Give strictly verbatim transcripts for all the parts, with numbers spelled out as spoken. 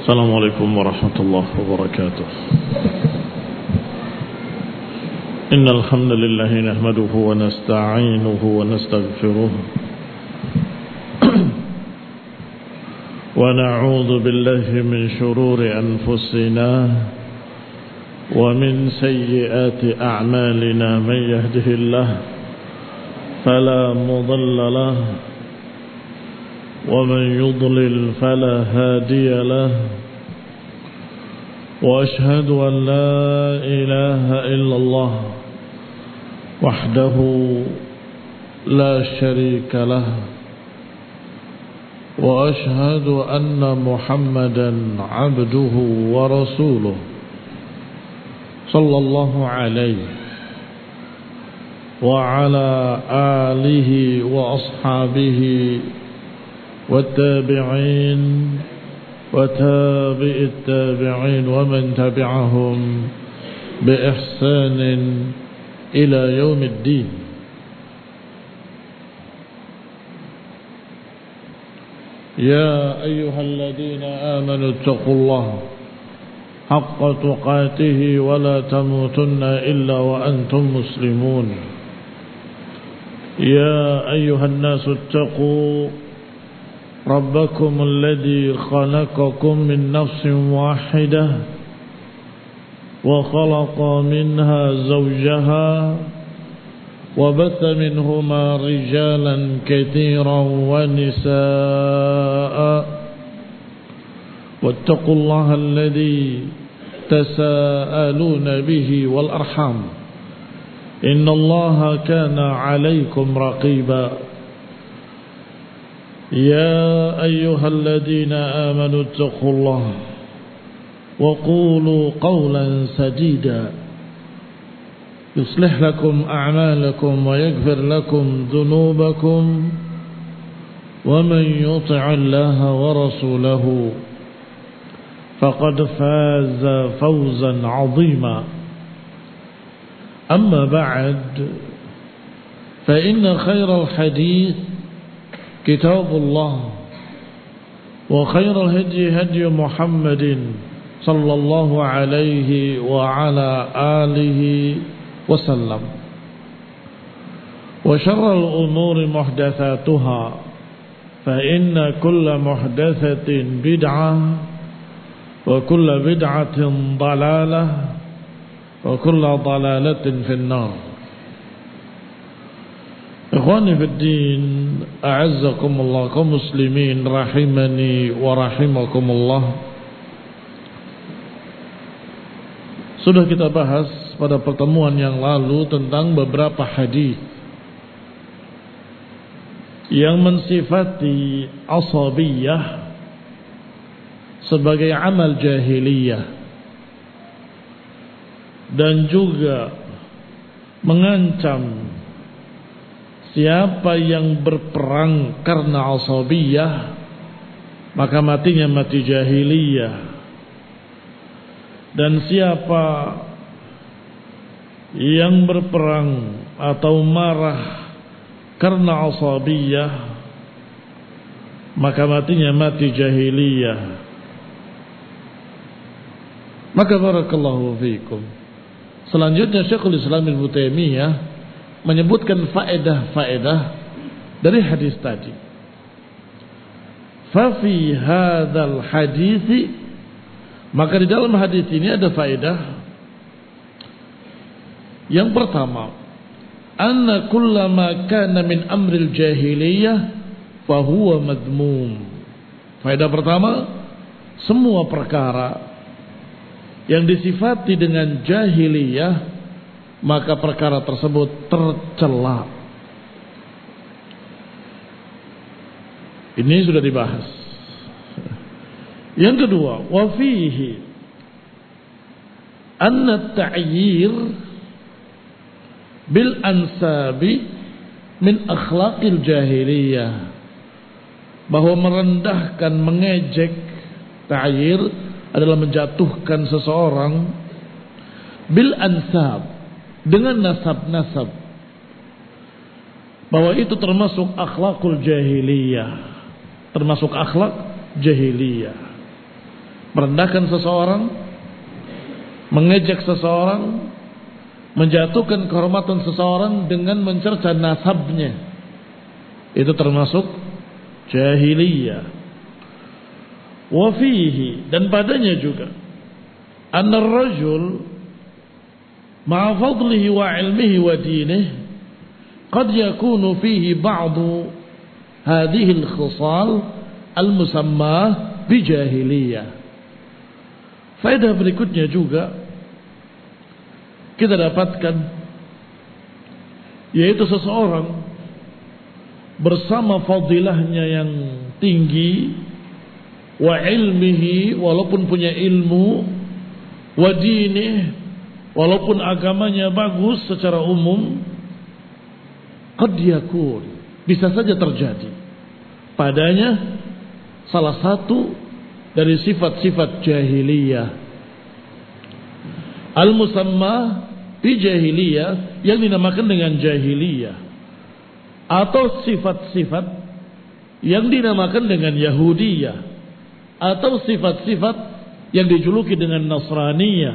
السلام عليكم ورحمة الله وبركاته. إن الحمد لله نحمده ونستعينه ونستغفره ونعوذ بالله من شرور أنفسنا ومن سيئات أعمالنا. من يهده الله فلا مضل له ومن يضلل فلا هادي له، وأشهد أن لا إله إلا الله وحده لا شريك له، وأشهد أن محمدا عبده ورسوله صلى الله عليه وعلى آله وأصحابه والتابعين وتابع التابعين ومن تبعهم بإحسان إلى يوم الدين. يا أيها الذين آمنوا اتقوا الله حق تقاته ولا تموتن إلا وأنتم مسلمون. يا أيها الناس اتقوا ربكم الذي خلقكم من نفس واحدة وخلق منها زوجها وبث منهما رجالا كثيرا ونساء، واتقوا الله الذي تساءلون به والأرحام إن الله كان عليكم رقيبا. يا أيها الذين آمنوا اتقوا الله وقولوا قولا سديدا يصلح لكم أعمالكم ويغفر لكم ذنوبكم، ومن يطع الله ورسوله فقد فاز فوزا عظيما. أما بعد، فإن خير الحديث كتاب الله، وخير الهدي هدي محمد صلى الله عليه وعلى آله وسلم، وشر الأمور محدثاتها، فإن كل محدثة بدعة وكل بدعة ضلالة وكل ضلالة في النار. Ikhwani fiddin, a'azzakumullah, kaum muslimin rahimani wa rahimakumullah. Sudah kita bahas pada pertemuan yang lalu tentang beberapa hadis yang mensifati asabiyah sebagai amal jahiliyah dan juga mengancam siapa yang berperang karena asabiyah maka matinya mati jahiliyah, dan siapa yang berperang atau marah karena asabiyah maka matinya mati jahiliyah. Maka barakallahu fiikum, selanjutnya Syekhul Islam Ibnu Taimiyah menyebutkan faedah-faedah dari hadis tadi. Fa fi hadzal hadits, maka di dalam hadis ini ada faedah. Yang pertama, anna kullama kana min amril jahiliyah fa huwa madmum. Faedah pertama, semua perkara yang disifati dengan jahiliyah maka perkara tersebut tercela. Ini sudah dibahas. Yang kedua, wa fihi anna at-ta'yir bil ansabi min akhlaqil jahiliyah, bahwa merendahkan, mengejek, ta'yir adalah menjatuhkan seseorang bil ansab, dengan nasab-nasab, bahwa itu termasuk akhlakul jahiliyah, termasuk akhlak jahiliyah. merendahkan seseorang, mengejek seseorang, menjatuhkan kehormatan seseorang dengan mencerca nasabnya. Itu termasuk jahiliyah. Wa fihi, dan padanya juga, anna ar-rajul ma'a fadlihi wa ilmihi wa dinihi qad yakunu fihi ba'du hadhihi al-khisal al-musammah bijahiliyah. Faedah berikutnya juga kita dapatkan, yaitu seseorang bersama fadilahnya yang tinggi, wa ilmihi, walaupun punya ilmu, wa dinih, walaupun agamanya bagus secara umum, qad yakun, bisa saja terjadi padanya salah satu dari sifat-sifat jahiliyah al-musammah bi jahiliyah, yang dinamakan dengan jahiliyah, atau sifat-sifat yang dinamakan dengan Yahudiyah, atau sifat-sifat yang dijuluki dengan Nasraniyah.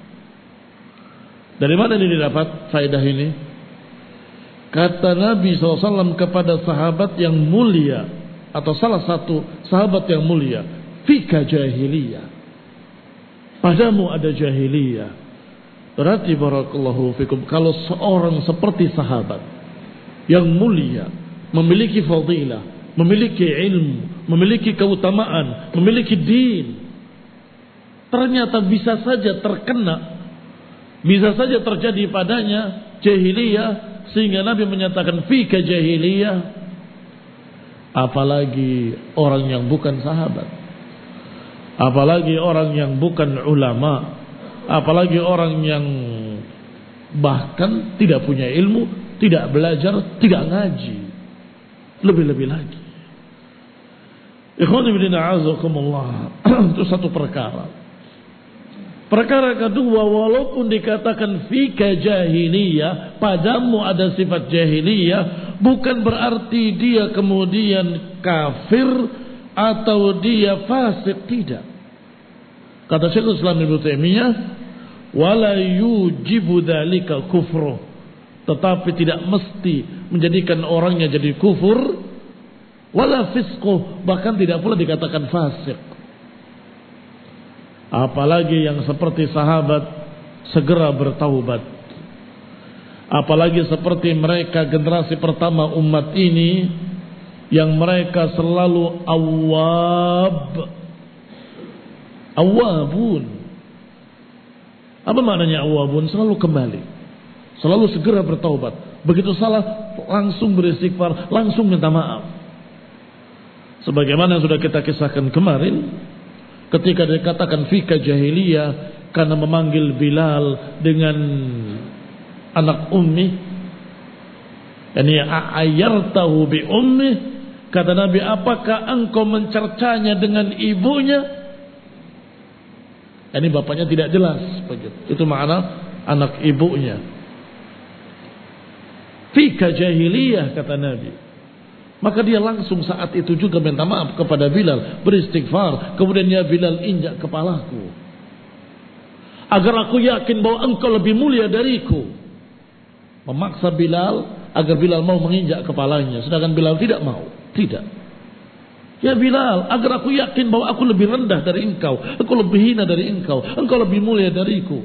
Dari mana ini didapat faedah ini? Kata Nabi shallallahu alaihi wasallam kepada sahabat yang mulia, atau salah satu sahabat yang mulia, fika jahiliyah, padamu ada jahiliyah. Berarti barakallahu fikum, kalau seorang seperti sahabat yang mulia, memiliki fadilah, memiliki ilmu, memiliki keutamaan, memiliki din, ternyata bisa saja terkena, bisa saja terjadi padanya jahiliyah, sehingga Nabi menyatakan fika jahiliyah. Apalagi orang yang bukan sahabat, apalagi orang yang bukan ulama, apalagi orang yang bahkan tidak punya ilmu, tidak belajar, tidak ngaji, lebih-lebih lagi. Ikhwan fillah a'azakumullah. Itu satu perkara. Perkara kedua, walaupun dikatakan fika jahiliyah, padamu ada sifat jahiliyah, bukan berarti dia kemudian kafir atau dia fasik, tidak. Kata Syekhul Islam Ibnu Taimiyah, wala yujibu dzalika kufru, tetapi tidak mesti menjadikan orangnya jadi kufur, wala fisquh, bahkan tidak pula dikatakan fasik. Apalagi yang seperti sahabat segera bertaubat, apalagi seperti mereka generasi pertama umat ini yang mereka selalu awwab, awwabun. Apa maknanya awwabun? Selalu kembali, selalu segera bertaubat. Begitu salah langsung beristighfar, langsung minta maaf. Sebagaimana yang sudah kita kisahkan kemarin, ketika dikatakan fika jahiliyah karena memanggil Bilal dengan anak ummi, yani ayyartahu bi ummi, kata Nabi, apakah engkau mencercanya dengan ibunya? Yani bapaknya tidak jelas begitu. Itu makna anak ibunya. Fika jahiliyah, kata Nabi. Maka dia langsung saat itu juga minta maaf kepada Bilal, beristighfar. Kemudian ya Bilal, injak kepalaku, agar aku yakin bahwa engkau lebih mulia dariku. Memaksa Bilal agar Bilal mau menginjak kepalanya, sedangkan Bilal tidak mau. Tidak. Ya Bilal, agar aku yakin bahwa aku lebih rendah dari engkau, aku lebih hina dari engkau, engkau lebih mulia dariku.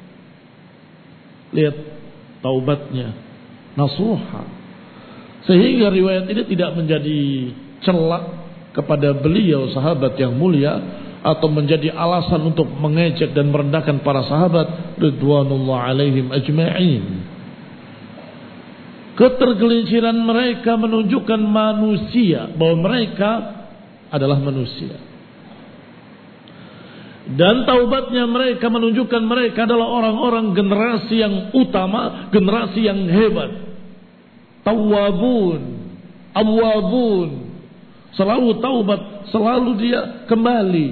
Lihat taubatnya nasuha, sehingga riwayat ini tidak menjadi celak kepada beliau sahabat yang mulia, atau menjadi alasan untuk mengejek dan merendahkan para sahabat ridwanullah alaihim ajma'in. Ketergelinciran mereka menunjukkan manusia, bahwa mereka adalah manusia. Dan taubatnya mereka menunjukkan mereka adalah orang-orang generasi yang utama, generasi yang hebat. Tawwabun, awwabun, selalu taubat, selalu dia kembali.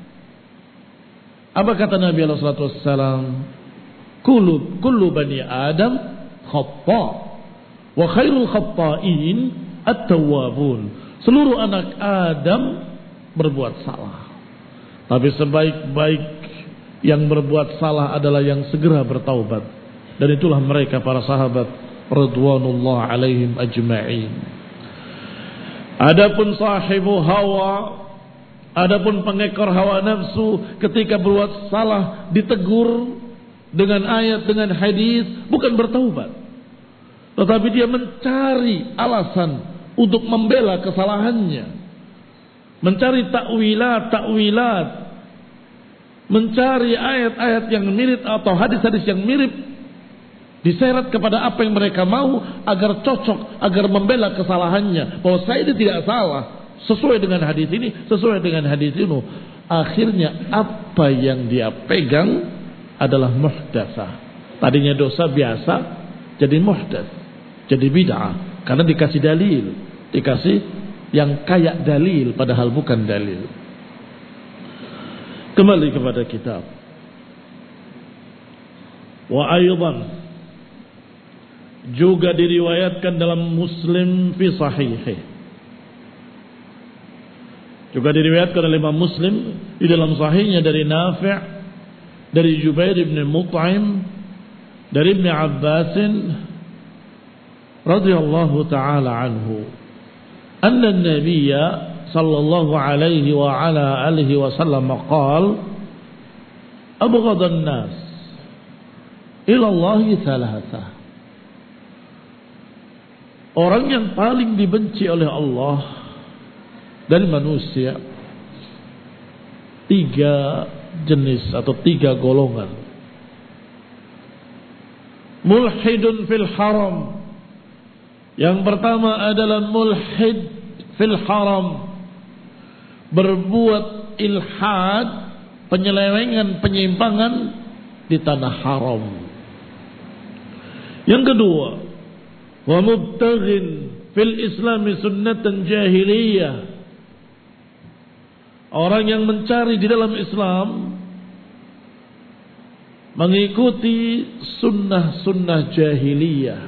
Apa kata Nabi alaihi salatu wassalam? Kullu kullu bani Adam khata, wa khairul khata'in at-tawwabun. Seluruh anak Adam berbuat salah, Tapi sebaik-baik yang berbuat salah adalah yang segera bertaubat. Dan itulah mereka para sahabat radhiyallahu alaihim ajma'in. Adapun sahibu hawa, adapun pengekor hawa nafsu, ketika berbuat salah ditegur dengan ayat, dengan hadis, bukan bertaubat, tetapi dia mencari alasan untuk membela kesalahannya, mencari takwilat, takwilat, mencari ayat-ayat yang mirip atau hadis-hadis yang mirip, diseret kepada apa yang mereka mau agar cocok, agar membela kesalahannya. Bahwa saya ini tidak salah, sesuai dengan hadis ini, sesuai dengan hadis itu. Akhirnya apa yang dia pegang adalah muhdatsah. Tadinya dosa biasa jadi muhdats, jadi bid'ah, karena dikasih dalil, dikasih yang kayak dalil padahal bukan dalil. Kembali kepada kitab. Wa aydan, juga diriwayatkan dalam Muslim fi sahihih, juga diriwayatkan oleh Imam Muslim di dalam sahihnya dari Nafi', dari Jubair bin Mut'im, dari Ibn Abbas radhiyallahu taala anhu, anna an-nabiy sallallahu alaihi wa ala alihi wasallam qala abghadha an-nas ila Allah thalathah. Orang yang paling dibenci oleh Allah dari manusia, tiga jenis atau tiga golongan. Mulhidun fil haram. Yang pertama adalah mulhid fil haram, berbuat ilhad, penyelewengan, penyimpangan di tanah haram. Yang kedua, wa mubtaghin fil Islam sunnatan jahiliyah, orang yang mencari di dalam Islam mengikuti sunnah-sunnah jahiliyah.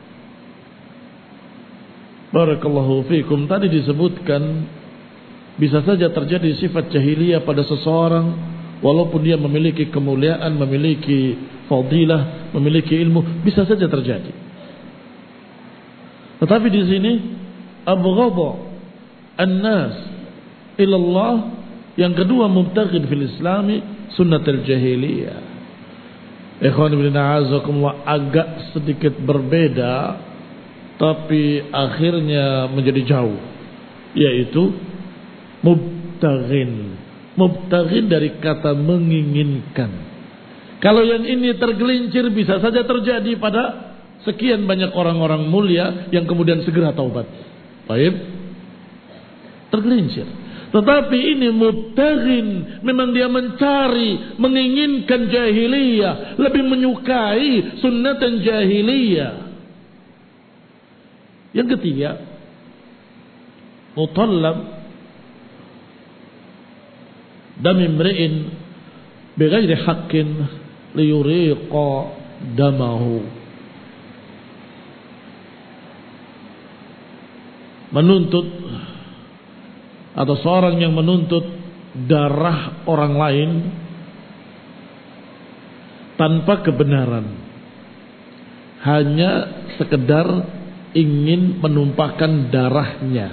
Barakallahu fikum. Tadi disebutkan bisa saja terjadi sifat jahiliyah pada seseorang walaupun dia memiliki kemuliaan, memiliki fadilah, memiliki ilmu, bisa saja terjadi. Tetapi di sini abghadha an-nas ila Allah, yang kedua mubtaghin fil Islami sunnatul jahiliyah. Ikhwan ibn a'azakumullah, agak sedikit berbeda tapi akhirnya menjadi jauh, yaitu mubtaghin. Mubtaghin dari kata menginginkan. Kalau yang ini tergelincir bisa saja terjadi pada sekian banyak orang-orang mulia yang kemudian segera taubat. Baik, tergelincir. Tetapi ini mubtaghin, memang dia mencari, menginginkan jahiliyah, lebih menyukai sunnatan jahiliyah. Yang ketiga, mutallab dam imri'in bighairi haqqin liyuriqa damahu. Menuntut atau seorang yang menuntut darah orang lain tanpa kebenaran, hanya sekedar ingin menumpahkan darahnya.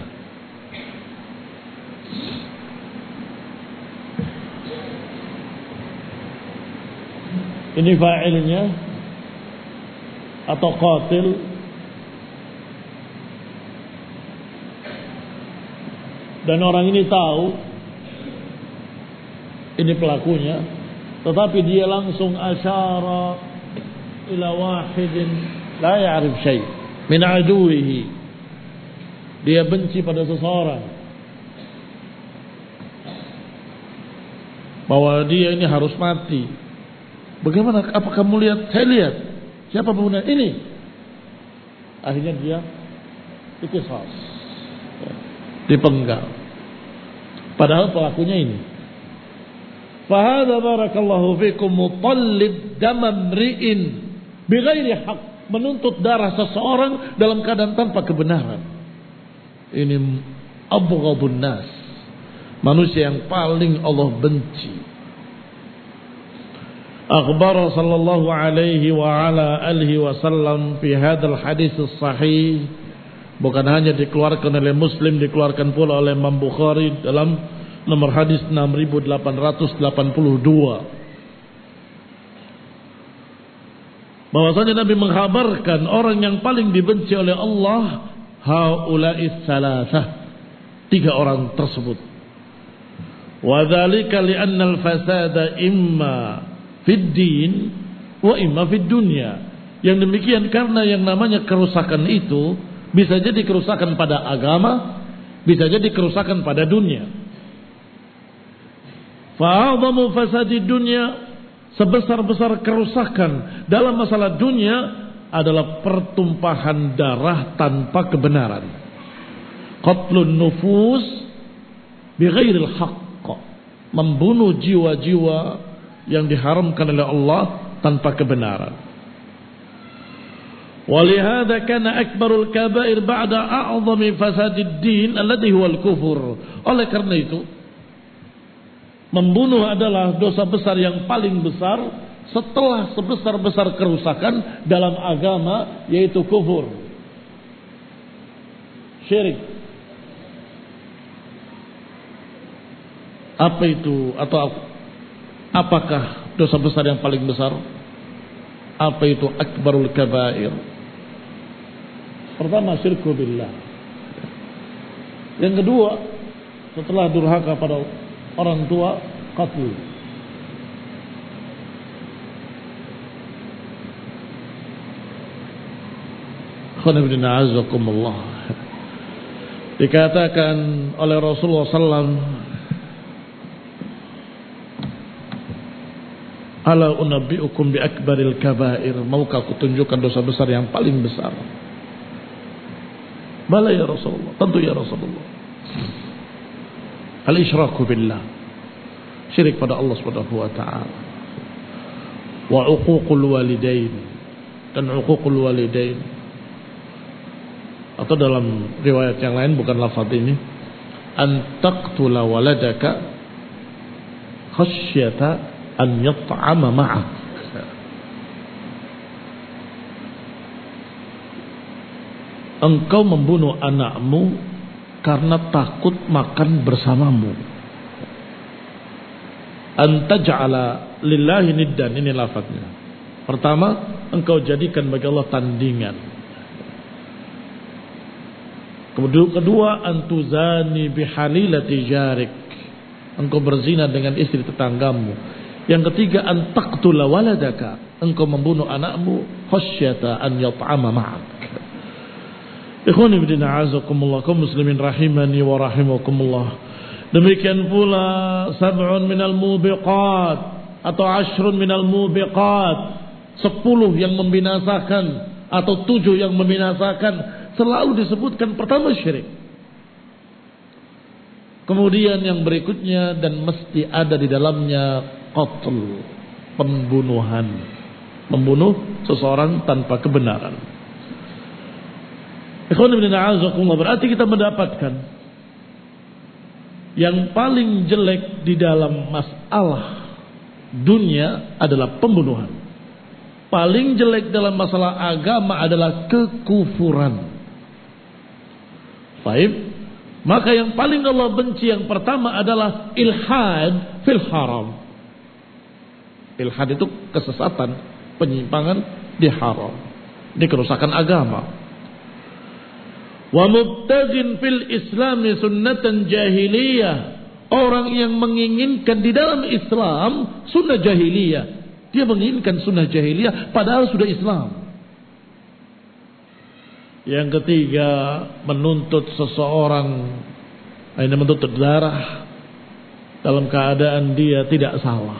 Ini fa'ilnya atau qatil. Dan orang ini tahu ini pelakunya, tetapi dia langsung asyara ila wahidin la ya'rif syai' min aduwihi. Dia benci pada seseorang, bahwa dia ini harus mati. Bagaimana? Apa kamu lihat? Saya lihat. Siapa pembunuh ini? Akhirnya dia diqisas, dipenggal. Padahal pelakunya ini. Fahadha barakallahu fikum mutallib damamri'in bighairi haq, menuntut darah seseorang dalam keadaan tanpa kebenaran. Ini abghadun nas, manusia yang paling Allah benci. Akhbar sallallahu alaihi wa ala alihi wasallam fi hadzal hadis sahih, bukan hanya dikeluarkan oleh Muslim, dikeluarkan pula oleh Imam Bukhari dalam nomor hadis enam ribu delapan ratus delapan puluh dua, bahwasanya Nabi mengkhabarkan orang yang paling dibenci oleh Allah haula'is salasah, tiga orang tersebut. Wa dzalika li'anna al-fasada imma fid din wa imma fid dunya. Yang demikian karena yang namanya kerusakan itu bisa jadi kerusakan pada agama, bisa jadi kerusakan pada dunia. Fa'adhamu fasadi dunya, sebesar-besar kerusakan dalam masalah dunia adalah pertumpahan darah tanpa kebenaran. Qatlun nufus bighairil haqq, membunuh jiwa-jiwa yang diharamkan oleh Allah tanpa kebenaran. Walihada kana akbarul kabair ba'da a'zami fasadid din alladhi huwal kufur. Oleh karena itu, membunuh adalah dosa besar yang paling besar setelah sebesar-besar kerusakan dalam agama, yaitu kufur, syirik. Apa itu atau apakah dosa besar yang paling besar? Apa itu akbarul kabair? Pertama, syirku billah. Yang kedua, setelah durhaka pada orang tua, qatl. Khonibdina azakumullah. Dikatakan oleh Rasulullah sallallahu alaihi wasallam, ala unabbiukum bi akbaril kabair, maukah aku tunjukkan dosa besar yang paling besar? Bala ya Rasulullah, tentu ya Rasulullah. Al-isyraku billah, syirik pada Allah Subhanahu wa taala. Wa uququl walidain, dan uququl walidain. Atau dalam riwayat yang lain, bukan lafaz ini, an taqtula waladaka khasyata an yat'ama ma'ak. Engkau membunuh anakmu karena takut makan bersamamu. Anta ja'ala lillahi niddan, ini lafaznya. Pertama, engkau jadikan bagi Allah tandingan. Kemudian kedua, antuzani bihalilati jarik, engkau berzina dengan istri tetanggamu. Yang ketiga, antaqtula waladaka, engkau membunuh anakmu khasyata an yat'ama ma'ak. Ikhwani bidina azakumullah, kaum muslimin rahimani wa rahimakumullah. Demikian pula sab'un minal mubiqat atau ashrun minal mubiqat, sepuluh yang membinasakan atau tujuh yang membinasakan, selalu disebutkan pertama syirik. Kemudian yang berikutnya dan mesti ada di dalamnya qatl, pembunuhan, membunuh seseorang tanpa kebenaran. Ikhwan ibn a'azakumullah, berarti kita mendapatkan yang paling jelek di dalam masalah dunia adalah pembunuhan. Paling jelek dalam masalah agama adalah kekufuran. Baik, maka yang paling Allah benci yang pertama adalah ilhad fil haram. Ilhad itu kesesatan, penyimpangan di haram, ini kerusakan agama. Wa mubtaghin fil Islam sunnatan jahiliyah, orang yang menginginkan di dalam Islam sunnah jahiliyah, dia menginginkan sunnah jahiliyah padahal sudah Islam. Yang ketiga, menuntut seseorang, ini menuntut darah dalam keadaan dia tidak salah,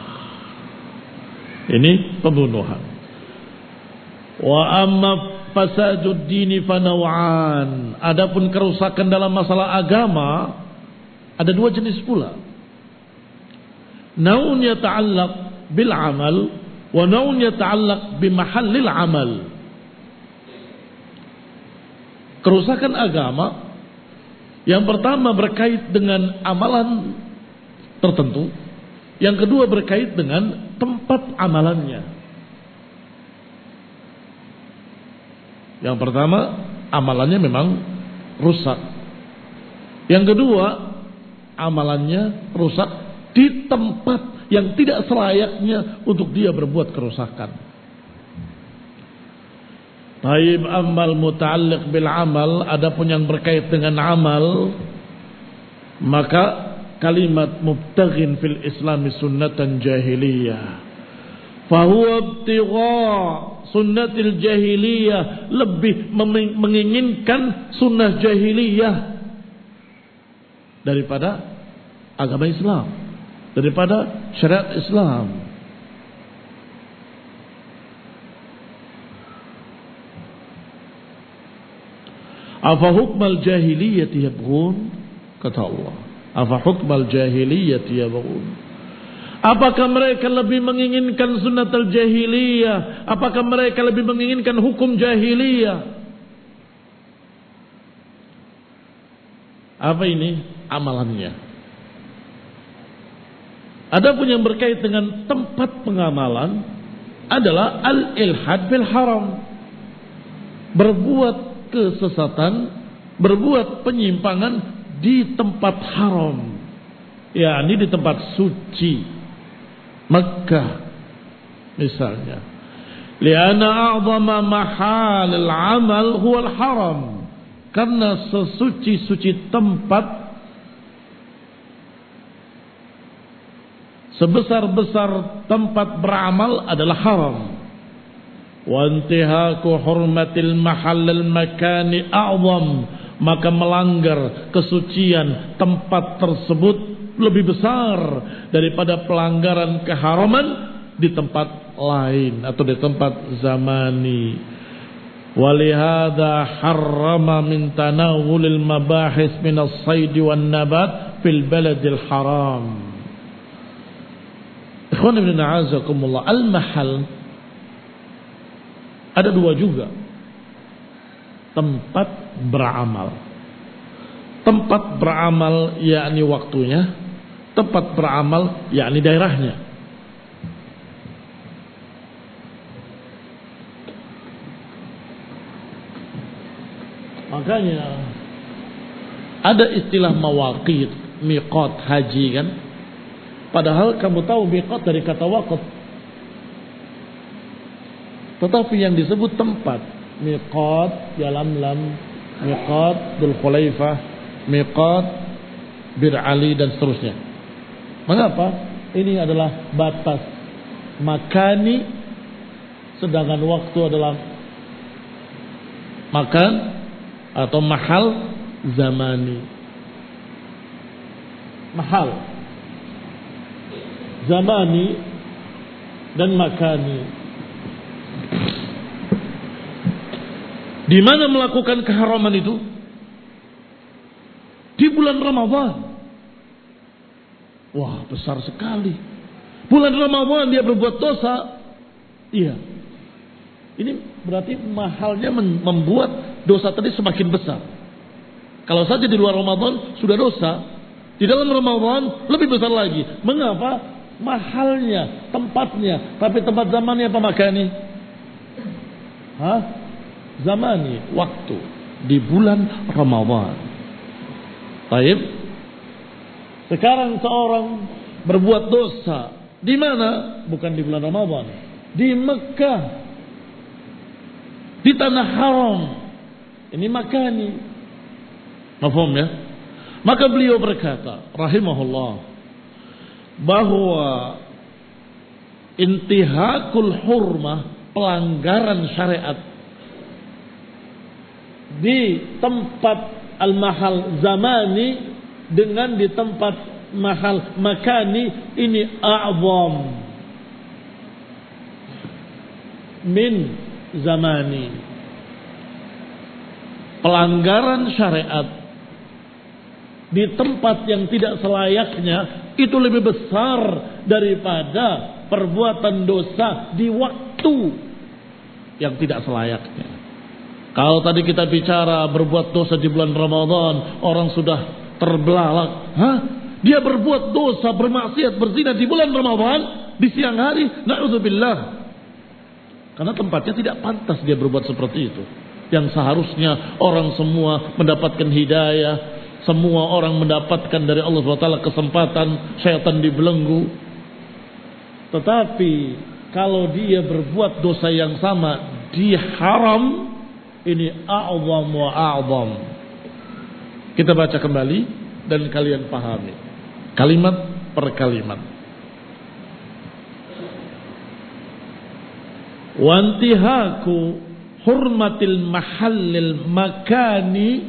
ini pembunuhan. Wa amma fasadud dini fanaw'an, adapun kerusakan dalam masalah agama ada dua jenis pula. Naun yata'allaq bil amal wa naun yata'allaq bi mahallil amal. Kerusakan agama yang pertama berkait dengan amalan tertentu. Yang kedua berkait dengan tempat amalannya. Yang pertama, amalannya memang rusak. Yang kedua, amalannya rusak di tempat yang tidak selayaknya untuk dia berbuat kerusakan. Taib amal muta'alliq bil amal, adapun yang berkait dengan amal, maka kalimat mubtaghin fil islami sunnatan jahiliyah fahuwa ibtigha sunnatil jahiliyah, lebih menginginkan sunnah jahiliyah daripada agama Islam, daripada syariat Islam. Afa hukmal jahiliyati yabghun, kata Allah. Afa hukmal jahiliyati yabghun. Apakah mereka lebih menginginkan sunnatul jahiliyah? Apakah mereka lebih menginginkan hukum jahiliyah? Apa ini amalannya? Adapun yang berkait dengan tempat pengamalan adalah al-ilhad bil haram. Berbuat kesesatan, berbuat penyimpangan di tempat haram, yakni di tempat suci, Makkah misalnya. Lianna a'zama mahal al-amal huwa al-haram, karena sesuci-suci tempat, sebesar-besar tempat beramal adalah haram. Wa intihaku hurmatil mahallal makani a'zam, maka melanggar kesucian tempat tersebut lebih besar daripada pelanggaran keharaman di tempat lain atau di tempat zamani. Walihada harrama min tanawulil mabahis min as-sayd wan nabat fil baladil haram. Ikhwan ibn a'azakumullah, al-mahal ada dua juga. Tempat beramal. Tempat beramal yakni waktunya, tempat beramal yakni daerahnya. Makanya ada istilah mawaqit, miqat haji kan? Padahal kamu tahu miqat dari kata waqt. Tetapi yang disebut tempat, miqat Yalamlam, miqat Dzul Khulaifah, miqat Bir Ali dan seterusnya. Mengapa? Ini adalah batas makani, sedangkan waktu adalah makan atau mahal zamani. Mahal zamani dan makani. Di mana melakukan keharaman itu? Di bulan Ramadan. Wah, besar sekali. Bulan Ramadan dia berbuat dosa. Iya. Ini berarti mahalnya membuat dosa tadi semakin besar. Kalau saja di luar Ramadan sudah dosa, di dalam Ramadan lebih besar lagi. Mengapa? Mahalnya, tempatnya. Tapi tempat zamannya apa makani? Hah? Zamani, waktu di bulan Ramadan. Taib. Sekarang seorang berbuat dosa di mana? Bukan di bulan Ramadan, di Mekah, di tanah haram. Ini makani. Mafhum ya? Maka beliau berkata, rahimahullah, bahwa intihakul hurmah, pelanggaran syariat di tempat al-mahal zamani dengan di tempat mahal makani ini a'zam min zamani. Pelanggaran syariat di tempat yang tidak selayaknya itu lebih besar daripada perbuatan dosa di waktu yang tidak selayaknya. Kalau tadi kita bicara berbuat dosa di bulan Ramadan, orang sudah terbelalak. Hah? Dia berbuat dosa, bermaksiat, berzina di bulan Ramadan, di siang hari, na'udzubillah. Karena tempatnya tidak pantas dia berbuat seperti itu. Yang seharusnya orang semua mendapatkan hidayah, semua orang mendapatkan dari Allah subhanahu wa taala kesempatan, syaitan dibelenggu. Tetapi kalau dia berbuat dosa yang sama di haram, ini a'zam wa a'zam. Kita baca kembali dan kalian pahami kalimat per kalimat. Wa intihaku hurmatil mahallil makani,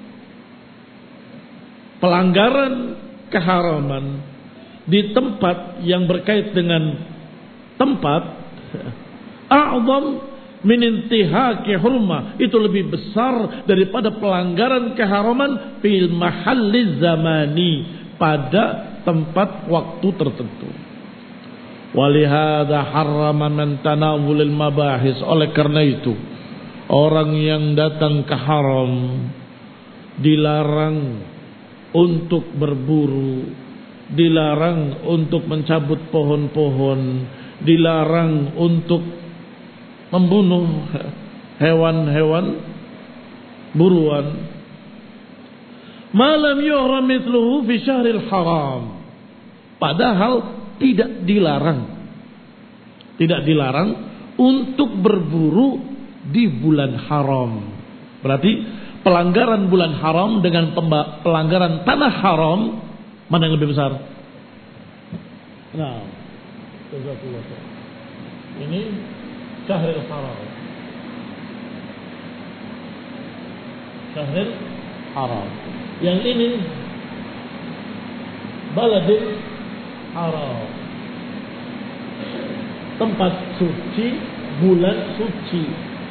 pelanggaran keharaman di tempat yang berkait dengan tempat, a'zam min intihaki hurmah, itu lebih besar daripada pelanggaran keharaman fil mahalli zamani, pada tempat waktu tertentu. Walihada harrama man tanawulil mabahis, oleh karena itu orang yang datang ke haram dilarang untuk berburu, dilarang untuk mencabut pohon-pohon, dilarang untuk membunuh hewan-hewan buruan. Malam yuhram mithluhu fi syahril haram, padahal tidak dilarang, tidak dilarang untuk berburu di bulan haram. Berarti pelanggaran bulan haram dengan pelanggaran tanah haram, mana yang lebih besar? Nah, ini syahril haram, syahril haram. Yang ini baladil haram, tempat suci, bulan suci.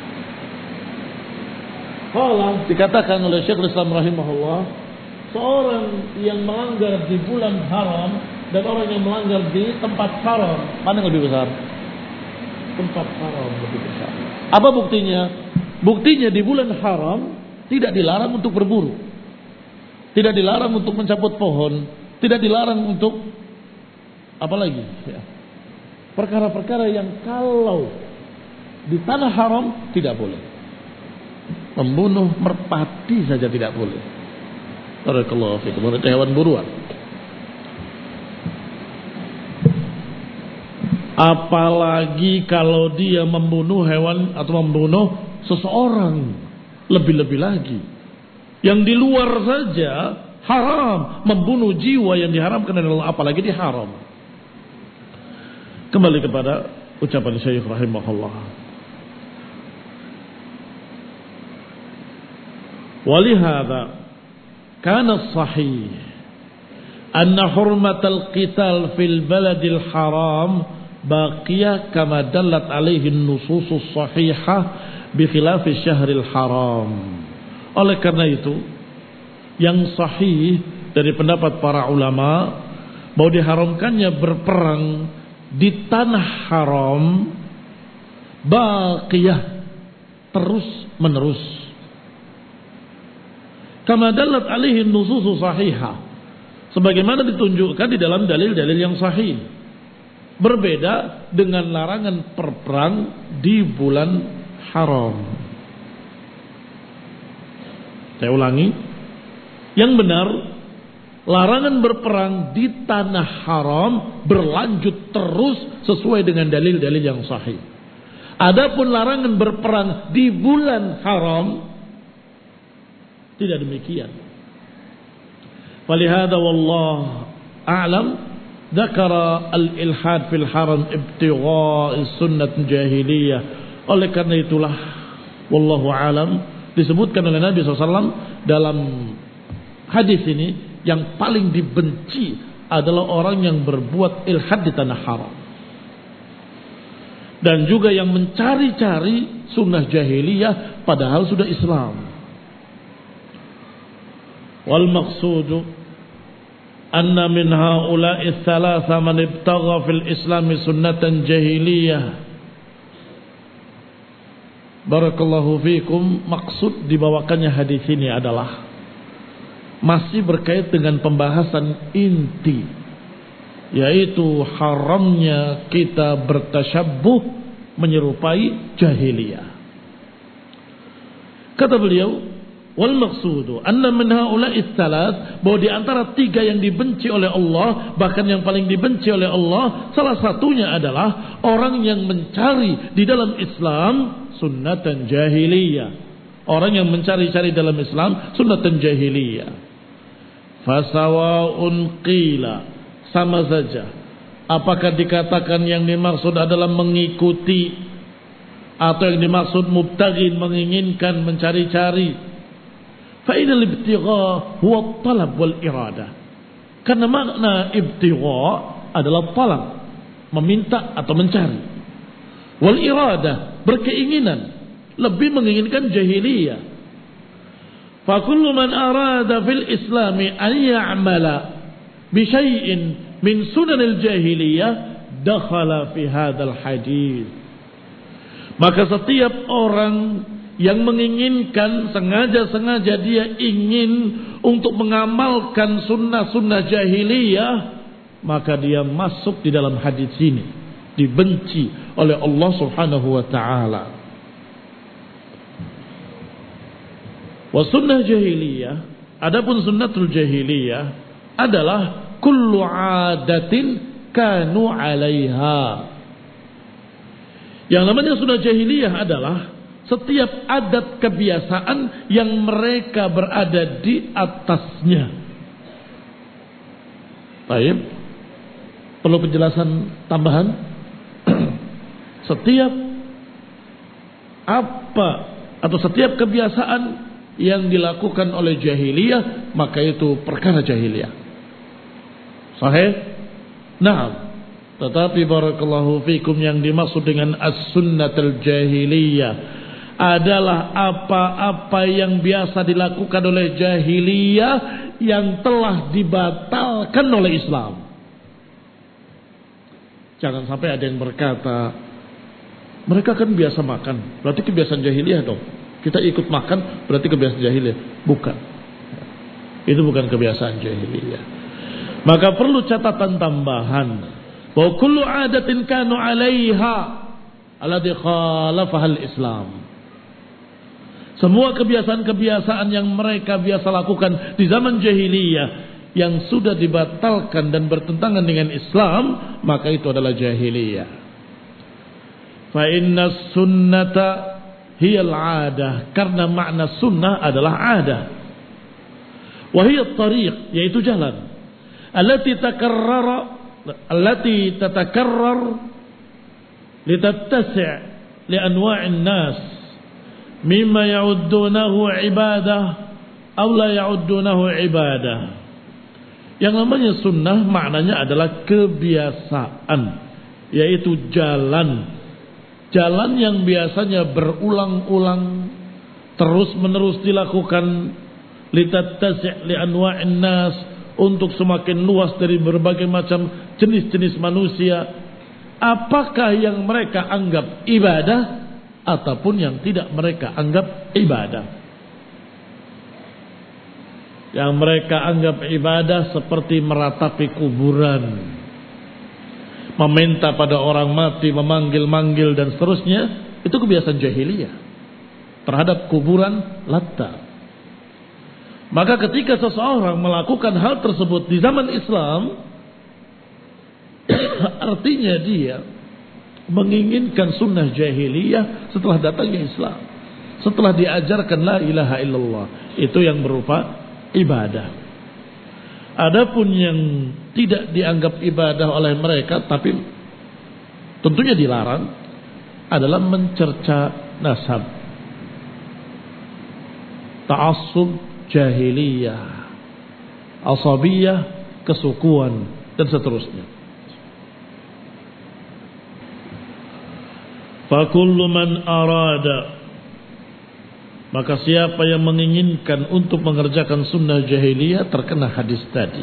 Kalau dikatakan oleh Syekhul Islam rahimahullah, seorang yang melanggar di bulan haram dan orang yang melanggar di tempat haram, mana yang lebih besar? Tempat haram lebih besar. Apa buktinya? Buktinya di bulan haram tidak dilarang untuk berburu, tidak dilarang untuk mencabut pohon, tidak dilarang untuk apa lagi? Ya. Perkara-perkara yang kalau di tanah haram tidak boleh. Membunuh merpati saja tidak boleh. Barakallahu fikum. Itu hewan buruan. Apalagi kalau dia membunuh hewan atau membunuh seseorang, lebih-lebih lagi. Yang di luar saja haram, membunuh jiwa yang diharamkan adalah apalagi di haram. Kembali kepada ucapan Syekh rahimahullah. Walihada kana sahih anna hurmatal qital fil baladil haram baqiyah kama dallat alaihi an-nususus sahihah bi khilafi syahril haram. Oleh karena itu, yang sahih dari pendapat para ulama bahwa diharamkannya berperang di tanah haram baqiyah, terus menerus. Kama dallat alaihi nususus sahihah, sebagaimana ditunjukkan di dalam dalil-dalil yang sahih. Berbeda dengan larangan perperang di bulan haram. Saya ulangi, yang benar larangan berperang di tanah haram berlanjut terus sesuai dengan dalil-dalil yang sahih. Adapun larangan berperang di bulan haram tidak demikian. Walihada wallah a'lam dzakara al-ilhad fil haram ibtigha'i sunnah jahiliyah. Oleh karena itulah wallahu a'lam disebutkan oleh Nabi shallallahu alaihi wasallam dalam hadis ini, yang paling dibenci adalah orang yang berbuat ilhad di tanah haram, dan juga yang mencari-cari sunnah jahiliyah padahal sudah Islam. Wal maqsudu anna min haula'i thalatha man ibtagha fil Islam sunnatan jahiliyah. Barakallahu fikum. Maksud dibawakannya hadis ini adalah masih berkait dengan pembahasan inti, yaitu haramnya kita bertasyabbuh menyerupai jahiliyah. Kata beliau, wal maqsudu anna min haula'i tsalat, bahwa di antara tiga yang dibenci oleh Allah, bahkan yang paling dibenci oleh Allah, salah satunya adalah orang yang mencari di dalam Islam sunnatan jahiliyah. Orang yang mencari-cari dalam Islam sunnatan jahiliyah. Fasawa'un qila, sama saja apakah dikatakan yang dimaksud adalah mengikuti, atau yang dimaksud mubtaghin, menginginkan, mencari-cari. Fa inal ibtigha huwa talab wal irada. Karena makna ibtigha adalah talab, meminta atau mencari. Wal irada, berkeinginan, lebih menginginkan jahiliyah. Fa kullu man arada fil islami an ya'mala bi syai'in min sunanil jahiliyah dakhala fi hadzal hadits. Maka setiap orang yang menginginkan, sengaja-sengaja dia ingin untuk mengamalkan sunnah-sunnah jahiliyah, maka dia masuk di dalam hadis ini, dibenci oleh Allah Subhanahu wa taala. Wa sunnah jahiliyah, adapun sunnatul jahiliyah adalah kullu adatin kanu 'alaiha. Yang namanya sunnah jahiliyah adalah setiap adat kebiasaan yang mereka berada di atasnya. Baik, perlu penjelasan tambahan? Setiap apa atau setiap kebiasaan yang dilakukan oleh jahiliyah, maka itu perkara jahiliyah. Sahih? Naam. Tetapi barakallahu fikum, yang dimaksud dengan as-sunnatul jahiliyah adalah apa-apa yang biasa dilakukan oleh jahiliyah yang telah dibatalkan oleh Islam. Jangan sampai ada yang berkata, mereka kan biasa makan, berarti kebiasaan jahiliyah dong. Kita ikut makan berarti kebiasaan jahiliyah. Bukan. Itu bukan kebiasaan jahiliyah. Maka perlu catatan tambahan, bahwa kullu adatin kanu 'alaiha alladhi khalafaha al-Islam. Semua kebiasaan-kebiasaan yang mereka biasa lakukan di zaman jahiliyah yang sudah dibatalkan dan bertentangan dengan Islam, maka itu adalah jahiliyah. Fa inna sunnata hiyal 'adah, karena makna sunnah adalah 'adah. Wa hiya tariq, yaitu jalan. Allati takarrara allati tatakarrar litattasi' li anwa'in nas mimma ya'uddunahu ibadah aw la ya'uddunahu ibadah. Yang namanya sunnah maknanya adalah kebiasaan, yaitu jalan. Jalan yang biasanya berulang-ulang, terus-menerus dilakukan, litattasi' li anwa'in nas, untuk semakin luas dari berbagai macam jenis-jenis manusia. Apakah yang mereka anggap ibadah ataupun yang tidak mereka anggap ibadah. Yang mereka anggap ibadah seperti meratapi kuburan, meminta pada orang mati, memanggil-manggil dan seterusnya, itu kebiasaan jahiliyah terhadap kuburan Latta. Maka ketika seseorang melakukan hal tersebut di zaman Islam, artinya dia menginginkan sunnah jahiliyah setelah datangnya Islam, setelah diajarkan la ilaha illallah, itu yang berupa ibadah. Adapun yang tidak dianggap ibadah oleh mereka, tapi tentunya dilarang, adalah mencerca nasab, ta'assub jahiliyah, asabiyah, kesukuan, dan seterusnya. Fakullu man arada, maka siapa yang menginginkan untuk mengerjakan sunnah jahiliyah terkena hadis tadi.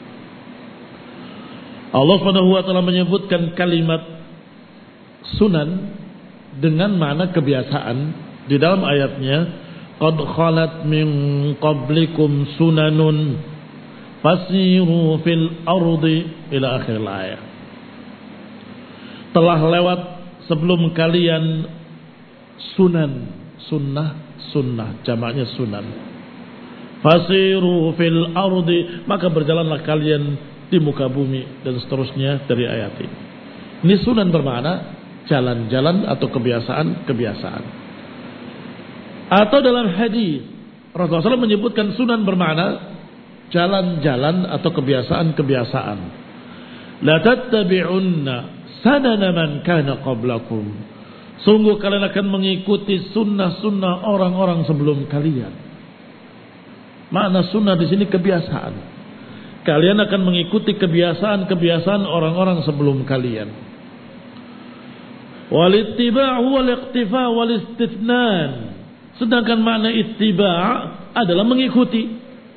Allah Subhanahu wa taala menyebutkan kalimat sunan dengan makna kebiasaan di dalam ayatnya, qad khalat min qablikum sunanun fasiru fil ardi ila akhir ayat. Telah lewat sebelum kalian sunan, sunnah, sunnah, jamaknya sunan. Fasiru fil ardi, maka berjalanlah kalian di muka bumi, dan seterusnya dari ayat ini. Ini sunan bermakna jalan-jalan atau kebiasaan-kebiasaan. Atau dalam hadis Rasulullah shallallahu alaihi wasallam menyebutkan sunan bermakna jalan-jalan atau kebiasaan-kebiasaan. La tattabi'unna sanana man kana qablakum. Sungguh kalian akan mengikuti sunnah-sunnah orang-orang sebelum kalian. Makna sunnah di sini kebiasaan. Kalian akan mengikuti kebiasaan-kebiasaan orang-orang sebelum kalian. Wal ittiba' wal iqtifa wal istithnan. Sedangkan makna ittiba' adalah mengikuti,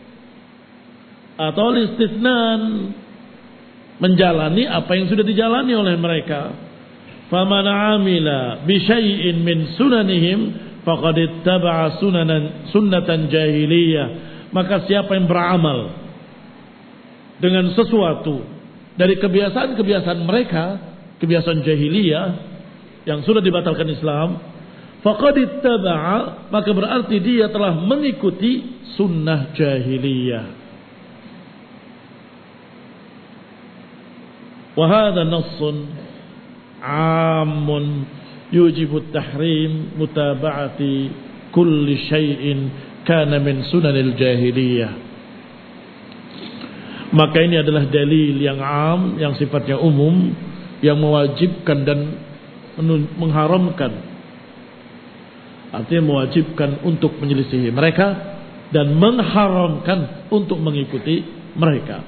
atau istithnan, menjalani apa yang sudah dijalani oleh mereka. Faman 'amila bi syai'in min sunanihim faqad ittaba'a sunanan sunnatan jahiliyah. Maka siapa yang beramal dengan sesuatu dari kebiasaan-kebiasaan mereka, kebiasaan jahiliyah yang sudah dibatalkan Islam, faqad ittaba'a, maka berarti dia telah mengikuti sunnah jahiliyah. Wa hadha nassun 'amun yujibu at-tahrim mutaba'ati kulli syai'in kana min sunanil jahiliyah. Maka ini adalah dalil yang am, yang sifatnya umum, yang mewajibkan dan mengharamkan, artinya mewajibkan untuk menyelisihi mereka dan mengharamkan untuk mengikuti mereka.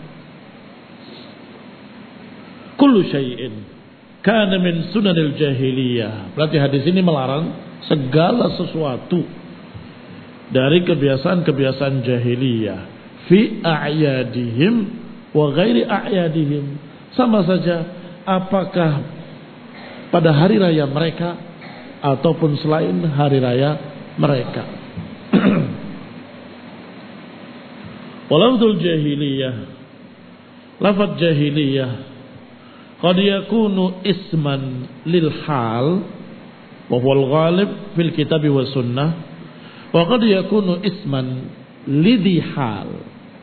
Kullu syai'in kana min sunanil jahiliyah. Berarti hadis ini melarang segala sesuatu dari kebiasaan-kebiasaan jahiliyah fi a'yadihim wa ghairi a'yadihim. Sama saja apakah pada hari raya mereka ataupun selain hari raya mereka. Walafdzul jahiliyah, lafaz jahiliyah qad yakunu isman lil hal wa huwa al-ghalib fil kitab wa sunnah, wa qad yakunu isman lidhi hal.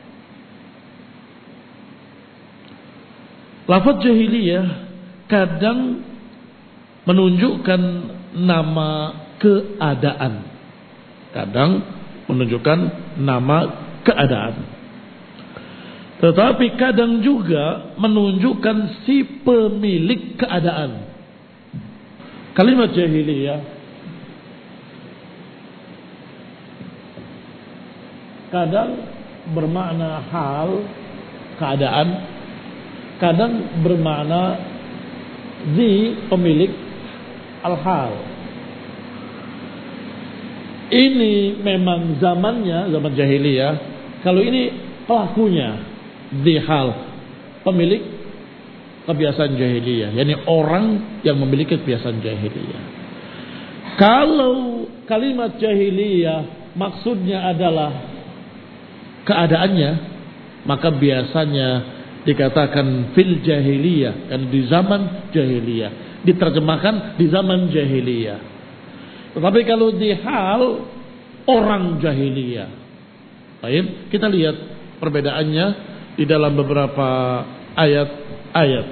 Lafaz jahiliyah kadang menunjukkan nama keadaan, kadang menunjukkan nama keadaan, tetapi kadang juga menunjukkan si pemilik keadaan. Kalimat jahiliyah kadang bermakna hal, keadaan, kadang bermakna zi, pemilik al-hal. Ini memang zamannya, zaman jahiliyah. Kalau ini pelakunya, zi hal, pemilik kebiasaan jahiliyah, yakni orang yang memiliki kebiasaan jahiliyah. Kalau kalimat jahiliyah maksudnya adalah keadaannya, maka biasanya dikatakan fil jahiliyah, dan di zaman jahiliyah, diterjemahkan di zaman jahiliyah. Tetapi kalau di hal, orang jahiliyah. Baik, kita lihat perbedaannya di dalam beberapa ayat-ayat.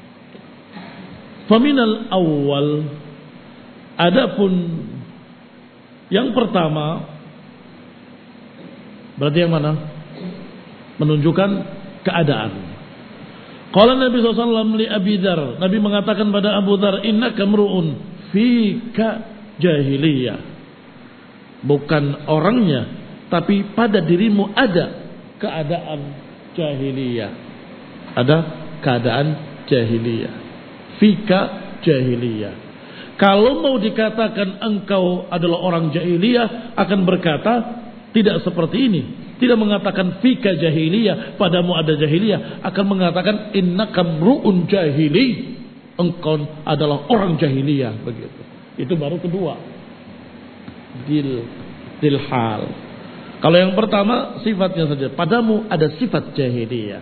Faminal awal, adapun yang pertama, berarti yang mana? Menunjukkan keadaan. Qala Nabi sallallahu alaihi wasallam li Abi Dzar, Nabi mengatakan pada Abu Dzar, innaka mru'un fika jahiliyah. Bukan orangnya, tapi pada dirimu ada keadaan jahiliyah. Ada keadaan jahiliyah. Fika jahiliyah. Kalau mau dikatakan engkau adalah orang jahiliyah, akan berkata tidak seperti ini. Tidak mengatakan fika jahiliyah, padamu ada jahiliyah, akan mengatakan innaka mru'un jahili, engkau adalah orang jahiliyah, begitu. Itu baru kedua. Dil Dil hal. Kalau yang pertama sifatnya saja, padamu ada sifat jahiliyah.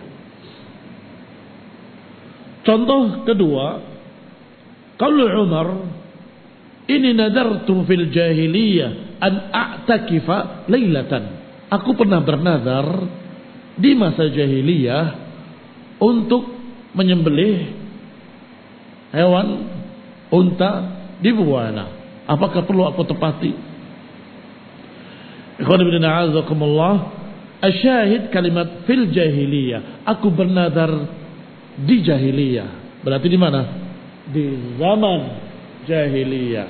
Contoh kedua, qaul Umar, ini nadartu fil jahiliyah an a'takifa lailatan. Aku pernah bernazar di masa jahiliyah untuk menyembelih hewan unta di buana. Apakah perlu aku tepati? Ikhwan ibn a'azakumullah, asyahid kalimat fil jahiliyah. Aku bernazar di jahiliyah. Berarti di mana? Di zaman jahiliyah.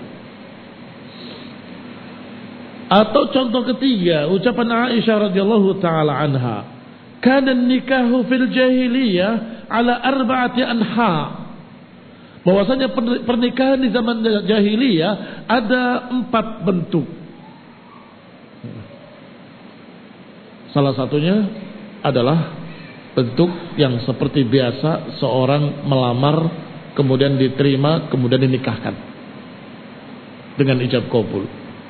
Atau contoh ketiga, ucapan Aisyah radhiyallahu taala anha, kana nikahu fil jahiliyah ala arba'ati anha. Bahwasanya pernikahan di zaman jahiliyah ada empat bentuk. Salah satunya adalah bentuk yang seperti biasa seorang melamar, kemudian diterima, kemudian dinikahkan dengan ijab qabul.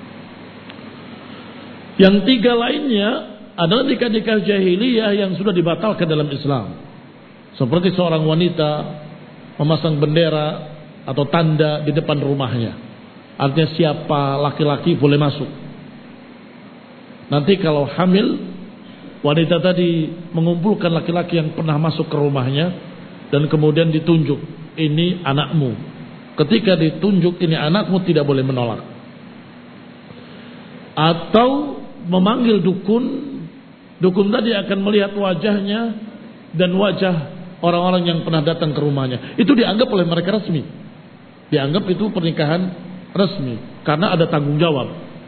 Yang tiga lainnya adalah nikah-nikah jahiliyah yang sudah dibatalkan dalam Islam. Seperti seorang wanita memasang bendera atau tanda di depan rumahnya. Artinya siapa laki-laki boleh masuk. Nanti kalau hamil, wanita tadi mengumpulkan laki-laki yang pernah masuk ke rumahnya dan kemudian ditunjuk, ini anakmu. Ketika ditunjuk ini anakmu, tidak boleh menolak. Atau memanggil dukun, dukun tadi akan melihat wajahnya dan wajah orang-orang yang pernah datang ke rumahnya. Itu dianggap oleh mereka resmi. Dianggap itu pernikahan resmi karena ada tanggung jawab.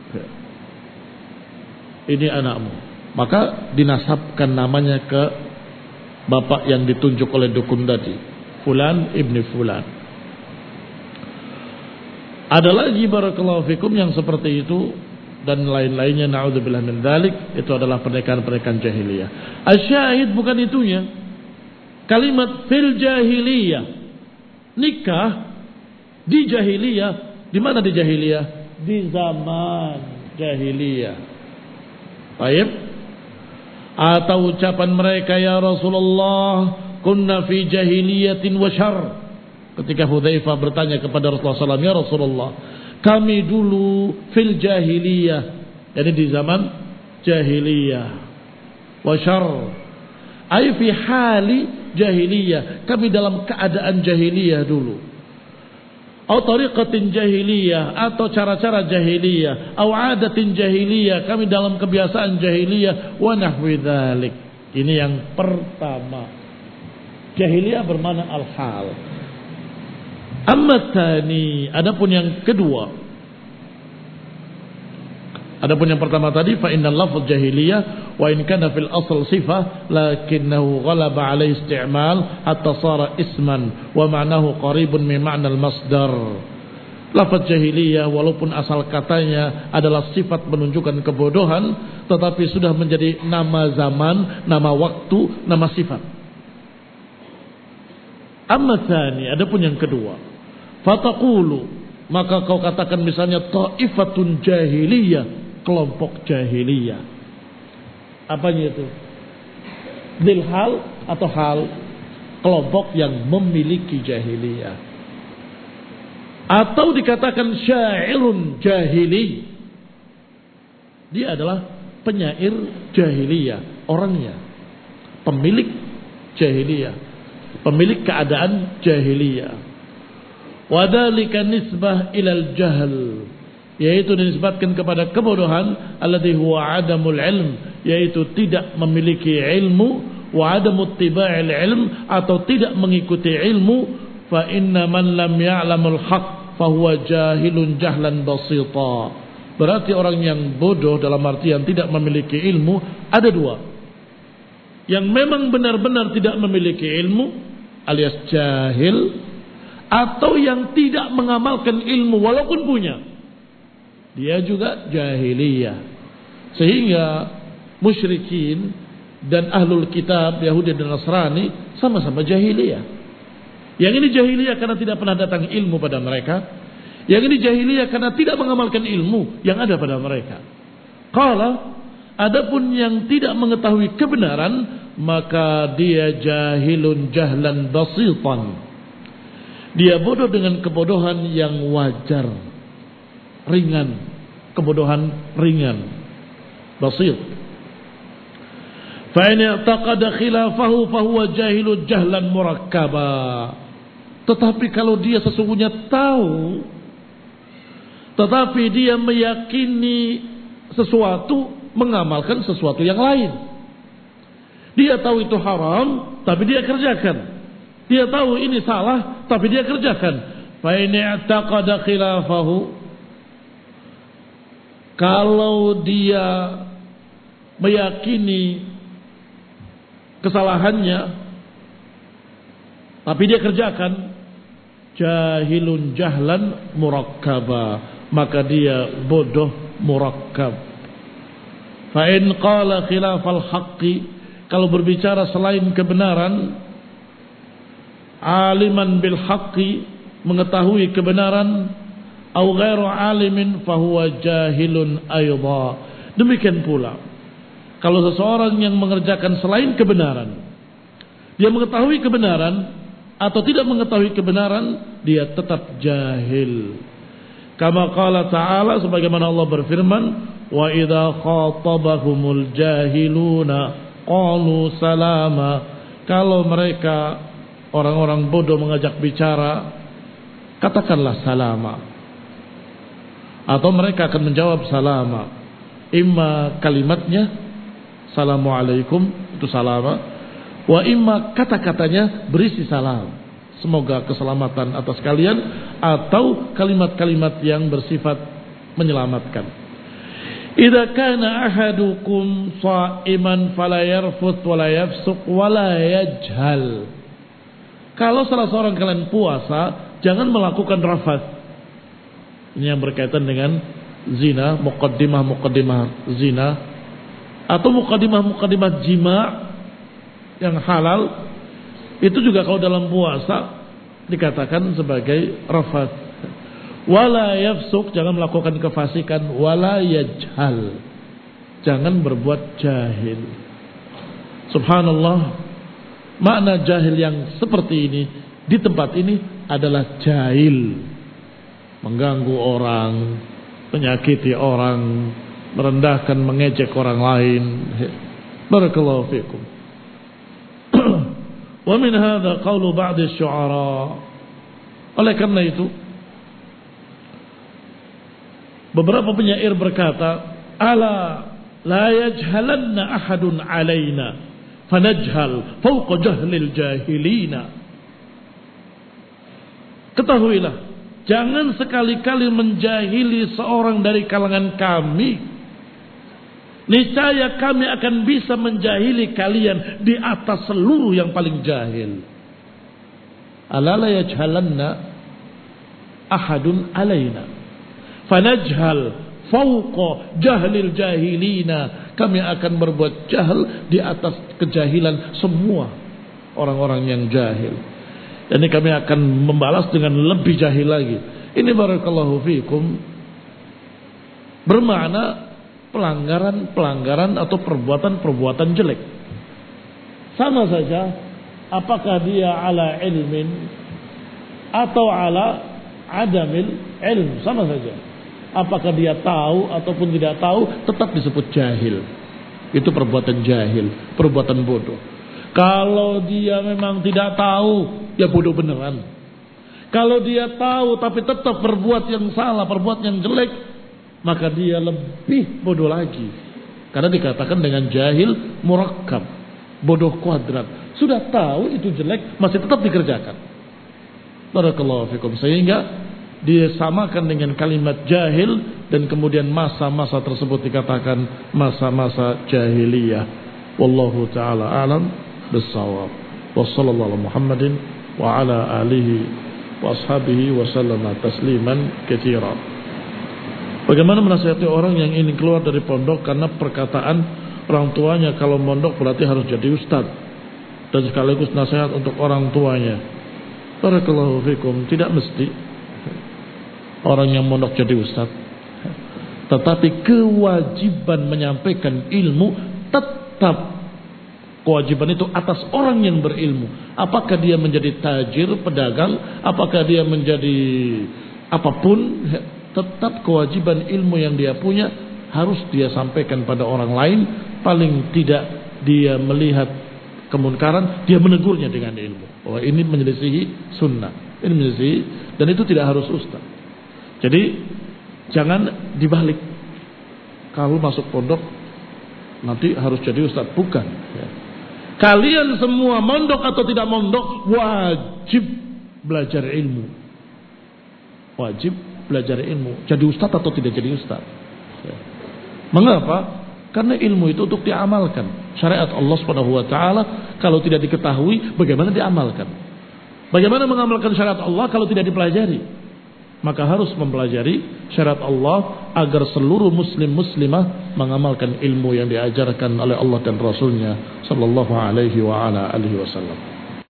Ini anakmu. Maka dinasabkan namanya ke bapak yang ditunjuk oleh dukun tadi, Fulan ibni Fulan. Ada lagi barakallahu fikum yang seperti itu dan lain-lainnya, naudzubillah min dzalik. Itu adalah pernikahan-pernikahan jahiliyah. Asyahid bukan itunya. Kalimat fil jahiliyah, nikah di jahiliyah. Di mana di jahiliyah? Di zaman jahiliyah. Baik. Atau ucapan mereka, ya Rasulullah, kunna fi jahiliyatin wa syarr. Ketika Hudzaifah bertanya kepada Rasulullah sallallahu alaihi wasallam, ya Rasulullah, kami dulu fil jahiliyah, jadi di zaman jahiliyah, wa syarr, ay fi hali jahiliyah, kami dalam keadaan jahiliyah dulu. Atau tariqatin jahiliyah, atau cara-cara jahiliyah, atau adatin jahiliyah, kami dalam kebiasaan jahiliyah, wa nahwi dzalik. Ini yang pertama. Jahiliyah bermakna al-hal. Amma tsani, adapun yang kedua. Adapun yang pertama tadi, fa innal lafz jahiliyah wa in kana fil asl sifah lakinnahu ghalaba alaihi isti'mal hatta sara isman wa ma'nahu qaribun min ma'nal masdar. Lafaz jahiliyah walaupun asal katanya adalah sifat menunjukkan kebodohan, tetapi sudah menjadi nama zaman, nama waktu, nama sifat. Amma tsani, adapun yang kedua, fataqulu, maka kau katakan misalnya ta'ifatun jahiliyah, kelompok jahiliyah. Apanya itu? Dil hal atau hal? Kelompok yang memiliki jahiliyah. Atau dikatakan syairun jahili. Dia adalah penyair jahiliyah, orangnya pemilik jahiliyah, pemilik keadaan jahiliyah. Wadhalika nisbah ilal jahl, yaitu dinisbatkan kepada kebodohan, alladhi huwa adamul ilm, yaitu tidak memiliki ilmu, wa adamu ittiba'il ilm, atau tidak mengikuti ilmu. Fa inna man lam ya'lamul haqq fa huwa jahilun jahlan basita. Berarti orang yang bodoh dalam artian tidak memiliki ilmu ada dua. Yang memang benar-benar tidak memiliki ilmu alias jahil, atau yang tidak mengamalkan ilmu walaupun punya, dia juga jahiliyah. Sehingga musyrikin dan ahlul kitab Yahudi dan Nasrani sama-sama jahiliyah. Yang ini jahiliyah karena tidak pernah datang ilmu pada mereka. Yang ini jahiliyah karena tidak mengamalkan ilmu yang ada pada mereka. Qala, adapun yang tidak mengetahui kebenaran, maka dia jahilun jahlan basitan. Dia bodoh dengan kebodohan yang wajar, ringan, kebodohan ringan, basit. Fa in i'taqada khilafahu fa huwa jahilun jahlan murakkaba. Tetapi kalau dia sesungguhnya tahu, tetapi dia meyakini sesuatu, mengamalkan sesuatu yang lain. Dia tahu itu haram, tapi dia kerjakan. Dia tahu ini salah, tapi dia kerjakan. Fa in i'taqada khilafahu, kalau dia meyakini kesalahannya, tapi dia kerjakan, jahilun jahlan murakkaba, maka dia bodoh murakkab. Fa in qala khilafal haqqi, kalau berbicara selain kebenaran, aliman bil haqqi, mengetahui kebenaran, au ghairu alimin fahuwa jahilun aidha. Demikian pula kalau seseorang yang mengerjakan selain kebenaran, dia mengetahui kebenaran atau tidak mengetahui kebenaran, dia tetap jahil. Kama qala ta'ala, sebagaimana Allah berfirman, wa idza khatabahumul jahiluna qalu salama. Kalau mereka orang-orang bodoh mengajak bicara, katakanlah salama. Atau mereka akan menjawab salama. Imma kalimatnya assalamualaikum, itu salama. Wa imma kata-katanya berisi salam, semoga keselamatan atas kalian, atau kalimat-kalimat yang bersifat menyelamatkan. Idza kana ahadukum sha'iman fala yarfuth wala yafsuq wala yajhal. Kalau salah seorang kalian puasa, jangan melakukan rafath. Ini yang berkaitan dengan zina, muqaddimah-muqaddimah zina, atau muqaddimah-muqaddimah jima' yang halal. Itu juga kalau dalam puasa dikatakan sebagai rafath. Wala yafsuq, jangan melakukan kefasikan. Wala yajhal, jangan berbuat jahil. Subhanallah, makna jahil yang seperti ini di tempat ini adalah jahil, mengganggu orang, menyakiti orang, merendahkan, mengejek orang lain. Barakallahu fikum. Wa min hadha qawlu ba'd asy-syu'ara. Oleh karena itu, beberapa penyair berkata, ala la yajhalanna ahadun alaina fanajhal fawqa jahlil jahilina. Ketahuilah, jangan sekali-kali menjahili seorang dari kalangan kami. Niscaya kami akan bisa menjahili kalian di atas seluruh yang paling jahil. Ala la yajhalanna ahadun alaina fanajhal fawqa jahlil jahilina. Kami akan berbuat jahil di atas kejahilan semua orang-orang yang jahil. Dan ini kami akan membalas dengan lebih jahil lagi. Ini barakallahu fikum bermakna pelanggaran-pelanggaran atau perbuatan-perbuatan jelek. Sama saja apakah dia ala ilmin atau ala adamil ilm, sama saja. Apakah dia tahu ataupun tidak tahu, tetap disebut jahil. Itu perbuatan jahil, perbuatan bodoh. Kalau dia memang tidak tahu, ya bodoh beneran. Kalau dia tahu tapi tetap berbuat yang salah, berbuat yang jelek, maka dia lebih bodoh lagi. Karena dikatakan dengan jahil murakkab, bodoh kuadrat. Sudah tahu itu jelek, masih tetap dikerjakan. Barakallahu fikum. Sehingga disamakan dengan kalimat jahil, dan kemudian masa-masa tersebut dikatakan masa-masa jahiliyah. Wallahu ta'ala alam bissawab. Wa sallallahu ala Muhammadin wa ala alihi wa ashabihi wa sallama tasliman katsira. Bagaimana menasihati orang yang ingin keluar dari pondok karena perkataan orang tuanya kalau mondok berarti harus jadi ustaz, dan sekaligus nasihat untuk orang tuanya. Barakallahu fikum, tidak mesti orang yang mondok jadi ustaz. Tetapi kewajiban menyampaikan ilmu tetap kewajiban itu atas orang yang berilmu. Apakah dia menjadi tajir, pedagang, apakah dia menjadi apapun, tetap kewajiban ilmu yang dia punya harus dia sampaikan pada orang lain. Paling tidak dia melihat kemunkaran, dia menegurnya dengan ilmu. Oh, ini menyelisihi sunnah. Ini menyelisihi, dan itu tidak harus ustaz. Jadi jangan dibalik. Kalau masuk pondok nanti harus jadi ustaz, bukan. Ya. Kalian semua mondok atau tidak mondok wajib belajar ilmu. Wajib belajar ilmu. Jadi ustaz atau tidak jadi ustaz. Ya. Mengapa? Karena ilmu itu untuk diamalkan. Syariat Allah Subhanahu wa taala kalau tidak diketahui, bagaimana diamalkan? Bagaimana mengamalkan syariat Allah kalau tidak dipelajari? Maka harus mempelajari syariat Allah agar seluruh muslim muslimah mengamalkan ilmu yang diajarkan oleh Allah dan Rasulnya sallallahu alaihi wa ala alihi wasallam.